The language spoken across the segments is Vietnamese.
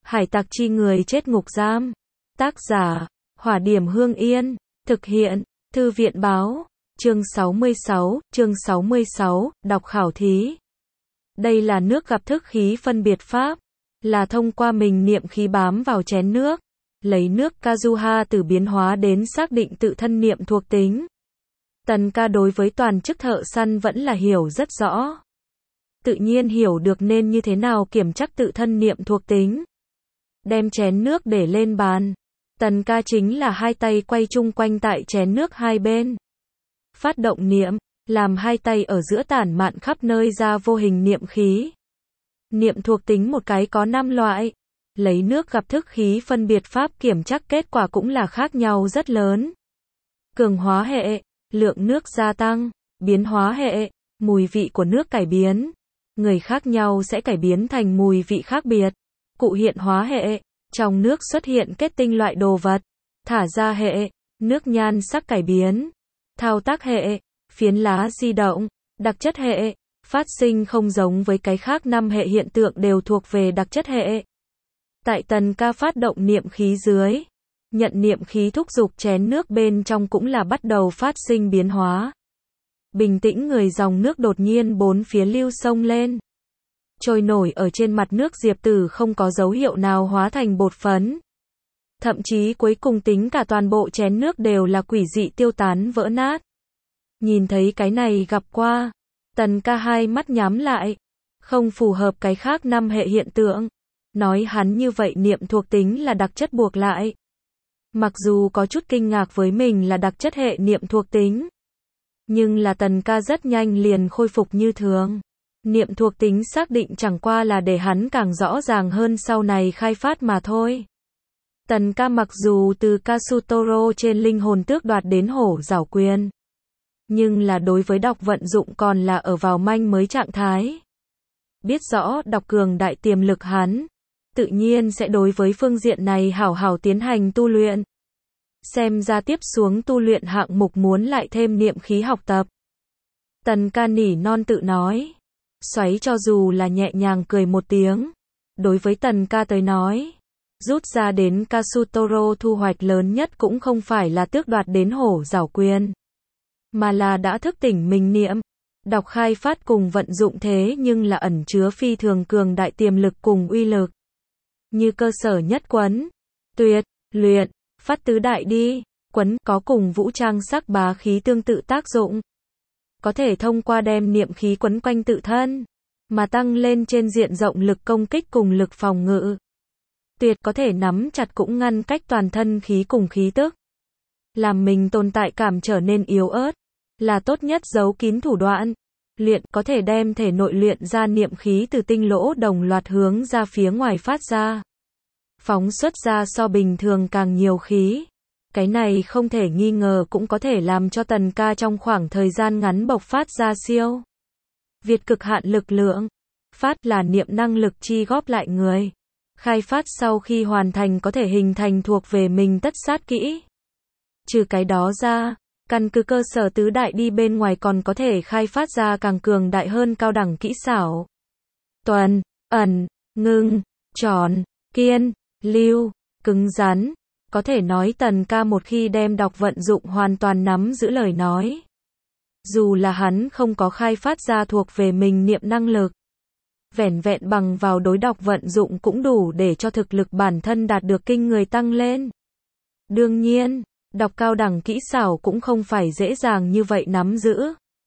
Hải tặc chi người chết ngục giam. Tác giả, Hỏa Điểm Hương Yên. Thực hiện, Thư viện báo. Chương 66, đọc khảo thí. Đây là nước gặp thức khí phân biệt pháp. Là thông qua mình niệm khí bám vào chén nước. Lấy nước Kazuha từ biến hóa đến xác định tự thân niệm thuộc tính. Tần ca đối với toàn chức thợ săn vẫn là hiểu rất rõ. Tự nhiên hiểu được nên như thế nào kiểm chắc tự thân niệm thuộc tính. Đem chén nước để lên bàn. Tần ca chính là hai tay quay chung quanh tại chén nước hai bên. Phát động niệm, làm hai tay ở giữa tản mạn khắp nơi ra vô hình niệm khí. Niệm thuộc tính một cái có 5 loại. Lấy nước gặp thức khí phân biệt pháp kiểm chắc kết quả cũng là khác nhau rất lớn. Cường hóa hệ, lượng nước gia tăng. Biến hóa hệ, mùi vị của nước cải biến. Người khác nhau sẽ cải biến thành mùi vị khác biệt. Cụ hiện hóa hệ, trong nước xuất hiện kết tinh loại đồ vật. Thả ra hệ, nước nhan sắc cải biến. Thao tác hệ, phiến lá di động. Đặc chất hệ, phát sinh không giống với cái khác 5 hệ hiện tượng đều thuộc về đặc chất hệ. Tại tần ca phát động niệm khí dưới, nhận niệm khí thúc giục chén nước bên trong cũng là bắt đầu phát sinh biến hóa. Bình tĩnh người dòng nước đột nhiên bốn phía lưu sông lên. Trôi nổi ở trên mặt nước diệp tử không có dấu hiệu nào hóa thành bột phấn. Thậm chí cuối cùng tính cả toàn bộ chén nước đều là quỷ dị tiêu tán vỡ nát. Nhìn thấy cái này gặp qua, tần ca hai mắt nhắm lại. Không phù hợp cái khác 5 hệ hiện tượng. Nói hắn như vậy niệm thuộc tính là đặc chất buộc lại. Mặc dù có chút kinh ngạc với mình là đặc chất hệ niệm thuộc tính. Nhưng là tần ca rất nhanh liền khôi phục như thường. Niệm thuộc tính xác định chẳng qua là để hắn càng rõ ràng hơn sau này khai phát mà thôi. Tần ca mặc dù từ Kasutoro trên linh hồn tước đoạt đến hổ giảo quyền. Nhưng là đối với đọc vận dụng còn là ở vào manh mới trạng thái. Biết rõ đọc cường đại tiềm lực hắn. Tự nhiên sẽ đối với phương diện này hảo hảo tiến hành tu luyện. Xem ra tiếp xuống tu luyện hạng mục muốn lại thêm niệm khí học tập. Tần ca nỉ non tự nói. Xoáy cho dù là nhẹ nhàng cười một tiếng. Đối với tần ca tới nói. Rút ra đến Kasutoro thu hoạch lớn nhất cũng không phải là tước đoạt đến hổ giảo quyền. Mà là đã thức tỉnh mình niệm. Đọc khai phát cùng vận dụng thế nhưng là ẩn chứa phi thường cường đại tiềm lực cùng uy lực. Như cơ sở nhất quấn, tuyệt, luyện, phát tứ đại đi, quấn có cùng vũ trang sắc bá khí tương tự tác dụng. Có thể thông qua đem niệm khí quấn quanh tự thân, mà tăng lên trên diện rộng lực công kích cùng lực phòng ngự. Tuyệt có thể nắm chặt cũng ngăn cách toàn thân khí cùng khí tức. Làm mình tồn tại cảm trở nên yếu ớt, là tốt nhất giấu kín thủ đoạn. Luyện có thể đem thể nội luyện ra niệm khí từ tinh lỗ đồng loạt hướng ra phía ngoài phát ra. Phóng xuất ra so bình thường càng nhiều khí. Cái này không thể nghi ngờ cũng có thể làm cho tần ca trong khoảng thời gian ngắn bộc phát ra siêu việt cực hạn lực lượng. Phát là niệm năng lực chi góp lại người. Khai phát sau khi hoàn thành có thể hình thành thuộc về mình tất sát kỹ. Trừ cái đó ra, căn cứ cơ sở tứ đại đi bên ngoài còn có thể khai phát ra càng cường đại hơn cao đẳng kỹ xảo. Tuần, ẩn, ngưng, tròn, kiên, lưu, cứng rắn. Có thể nói tần ca một khi đem đọc vận dụng hoàn toàn nắm giữ lời nói. Dù là hắn không có khai phát ra thuộc về mình niệm năng lực. Vẻn vẹn bằng vào đối đọc vận dụng cũng đủ để cho thực lực bản thân đạt được kinh người tăng lên. Đương nhiên, đọc cao đẳng kỹ xảo cũng không phải dễ dàng như vậy nắm giữ.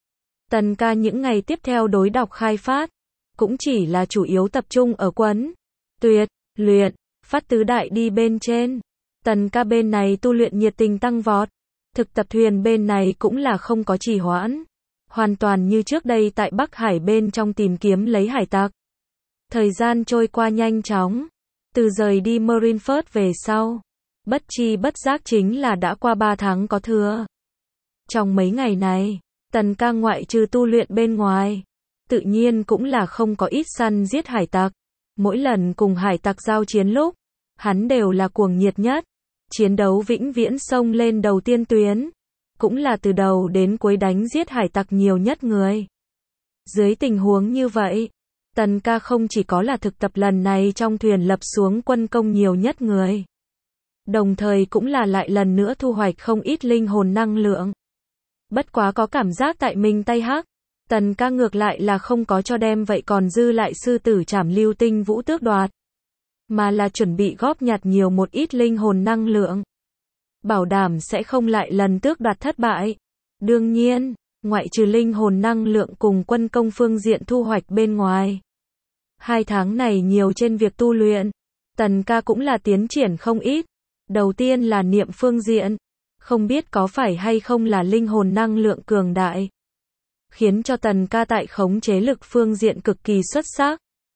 Tần ca những ngày tiếp theo đối đọc khai phát, cũng chỉ là chủ yếu tập trung ở quấn, tuyệt, luyện, phát tứ đại đi bên trên. Tần ca bên này tu luyện nhiệt tình tăng vọt. Thực tập thuyền bên này cũng là không có trì hoãn. Hoàn toàn như trước đây tại Bắc Hải bên trong tìm kiếm lấy hải tặc. Thời gian trôi qua nhanh chóng. Từ rời đi Marineford về sau. Bất chi bất giác chính là đã qua 3 tháng có thừa. Trong mấy ngày này, tần ca ngoại trừ tu luyện bên ngoài. Tự nhiên cũng là không có ít săn giết hải tặc. Mỗi lần cùng hải tặc giao chiến lúc, hắn đều là cuồng nhiệt nhất. Chiến đấu vĩnh viễn xông lên đầu tiên tuyến. Cũng là từ đầu đến cuối đánh giết hải tặc nhiều nhất người. Dưới tình huống như vậy, Tần ca không chỉ có là thực tập lần này trong thuyền lập xuống quân công nhiều nhất người, đồng thời cũng là lại lần nữa thu hoạch không ít linh hồn năng lượng. Bất quá có cảm giác tại mình tay hắc, Tần ca ngược lại là không có cho đem vậy còn dư lại sư tử trảm lưu tinh vũ tước đoạt, mà là chuẩn bị góp nhặt nhiều một ít linh hồn năng lượng, bảo đảm sẽ không lại lần tước đoạt thất bại. Đương nhiên, ngoại trừ linh hồn năng lượng cùng quân công phương diện thu hoạch bên ngoài, 2 tháng này nhiều trên việc tu luyện, Tần ca cũng là tiến triển không ít. Đầu tiên là niệm phương diện, không biết có phải hay không là linh hồn năng lượng cường đại, khiến cho Tần ca tại khống chế lực phương diện cực kỳ xuất sắc.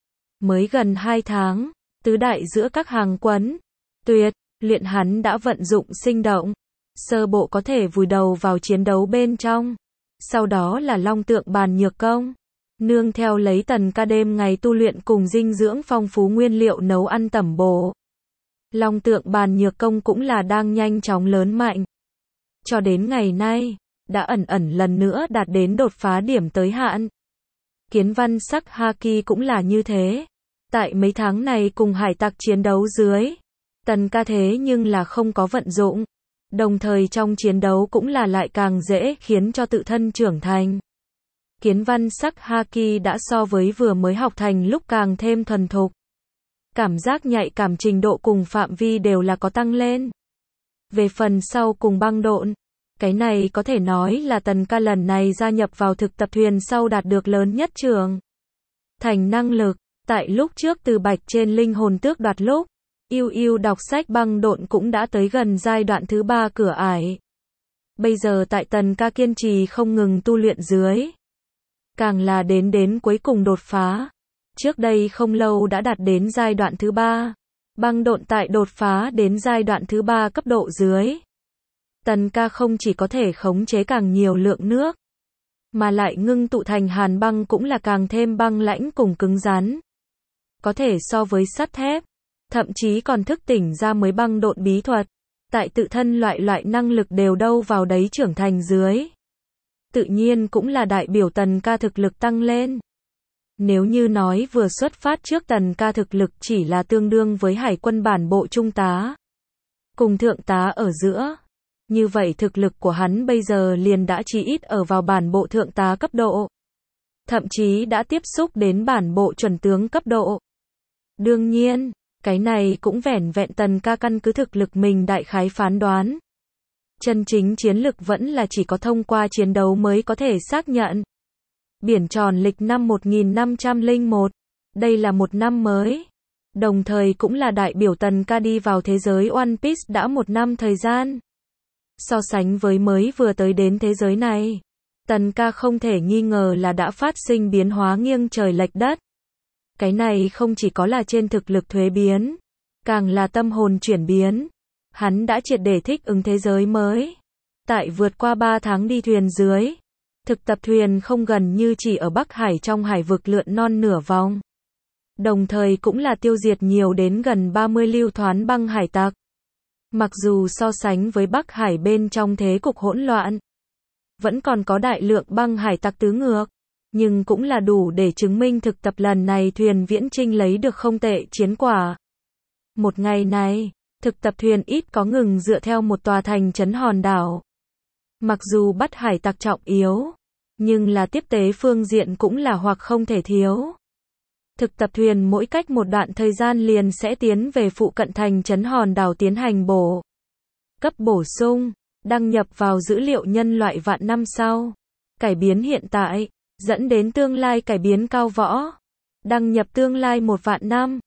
Mới gần 2 tháng, tứ đại giữa các hàng quấn, tuyệt, luyện hắn đã vận dụng sinh động, sơ bộ có thể vùi đầu vào chiến đấu bên trong. Sau đó là long tượng bàn nhược công, nương theo lấy Tần ca đêm ngày tu luyện cùng dinh dưỡng phong phú nguyên liệu nấu ăn tẩm bổ. Long tượng bàn nhược công cũng là đang nhanh chóng lớn mạnh. Cho đến ngày nay, đã ẩn lần nữa đạt đến đột phá điểm tới hạn. Kiến văn sắc haki cũng là như thế. Tại mấy tháng này cùng hải tặc chiến đấu dưới, Tần ca thế nhưng là không có vận dụng. Đồng thời trong chiến đấu cũng là lại càng dễ khiến cho tự thân trưởng thành. Kiến văn sắc haki đã so với vừa mới học thành lúc càng thêm thuần thục. Cảm giác nhạy cảm trình độ cùng phạm vi đều là có tăng lên. Về phần sau cùng băng độn, cái này có thể nói là Tần ca lần này gia nhập vào thực tập thuyền sau đạt được lớn nhất trưởng thành năng lực. Tại lúc trước từ bạch trên linh hồn tước đoạt lúc, yêu đọc sách băng độn cũng đã tới gần giai đoạn thứ 3 cửa ải. Bây giờ tại Tần ca kiên trì không ngừng tu luyện dưới, càng là đến cuối cùng đột phá. Trước đây không lâu đã đạt đến giai đoạn thứ 3. Băng độn tại đột phá đến giai đoạn thứ 3 cấp độ dưới, Tần ca không chỉ có thể khống chế càng nhiều lượng nước, mà lại ngưng tụ thành hàn băng cũng là càng thêm băng lãnh cùng cứng rắn. Có thể so với sắt thép, thậm chí còn thức tỉnh ra mới băng độn bí thuật. Tại tự thân loại năng lực đều đâu vào đấy trưởng thành dưới, tự nhiên cũng là đại biểu Tần ca thực lực tăng lên. Nếu như nói vừa xuất phát trước Tần ca thực lực chỉ là tương đương với hải quân bản bộ trung tá, cùng thượng tá ở giữa, như vậy thực lực của hắn bây giờ liền đã chỉ ít ở vào bản bộ thượng tá cấp độ. Thậm chí đã tiếp xúc đến bản bộ chuẩn tướng cấp độ. Đương nhiên, cái này cũng vẻn vẹn Tần ca căn cứ thực lực mình đại khái phán đoán. Chân chính chiến lực vẫn là chỉ có thông qua chiến đấu mới có thể xác nhận. Biển tròn lịch năm 1501, đây là một năm mới. Đồng thời cũng là đại biểu Tần ca đi vào thế giới One Piece đã 1 năm thời gian. So sánh với mới vừa tới đến thế giới này, Tần ca không thể nghi ngờ là đã phát sinh biến hóa nghiêng trời lệch đất. Cái này không chỉ có là trên thực lực thuế biến, càng là tâm hồn chuyển biến. Hắn đã triệt để thích ứng thế giới mới. Tại vượt qua 3 tháng đi thuyền dưới, thực tập thuyền không gần như chỉ ở Bắc Hải trong hải vực lượn non nửa vòng. Đồng thời cũng là tiêu diệt nhiều đến gần 30 lưu thoán băng hải tặc. Mặc dù so sánh với Bắc Hải bên trong thế cục hỗn loạn, vẫn còn có đại lượng băng hải tặc tứ ngược, nhưng cũng là đủ để chứng minh thực tập lần này thuyền viễn trinh lấy được không tệ chiến quả. Một ngày này, thực tập thuyền ít có ngừng dựa theo một tòa thành trấn hòn đảo. Mặc dù bắt hải tặc trọng yếu, nhưng là tiếp tế phương diện cũng là hoặc không thể thiếu. Thực tập thuyền mỗi cách một đoạn thời gian liền sẽ tiến về phụ cận thành trấn hòn đảo tiến hành cấp bổ sung, đăng nhập vào dữ liệu nhân loại vạn năm sau, cải biến hiện tại, dẫn đến tương lai cải biến cao võ, đăng nhập tương lai 1 vạn năm.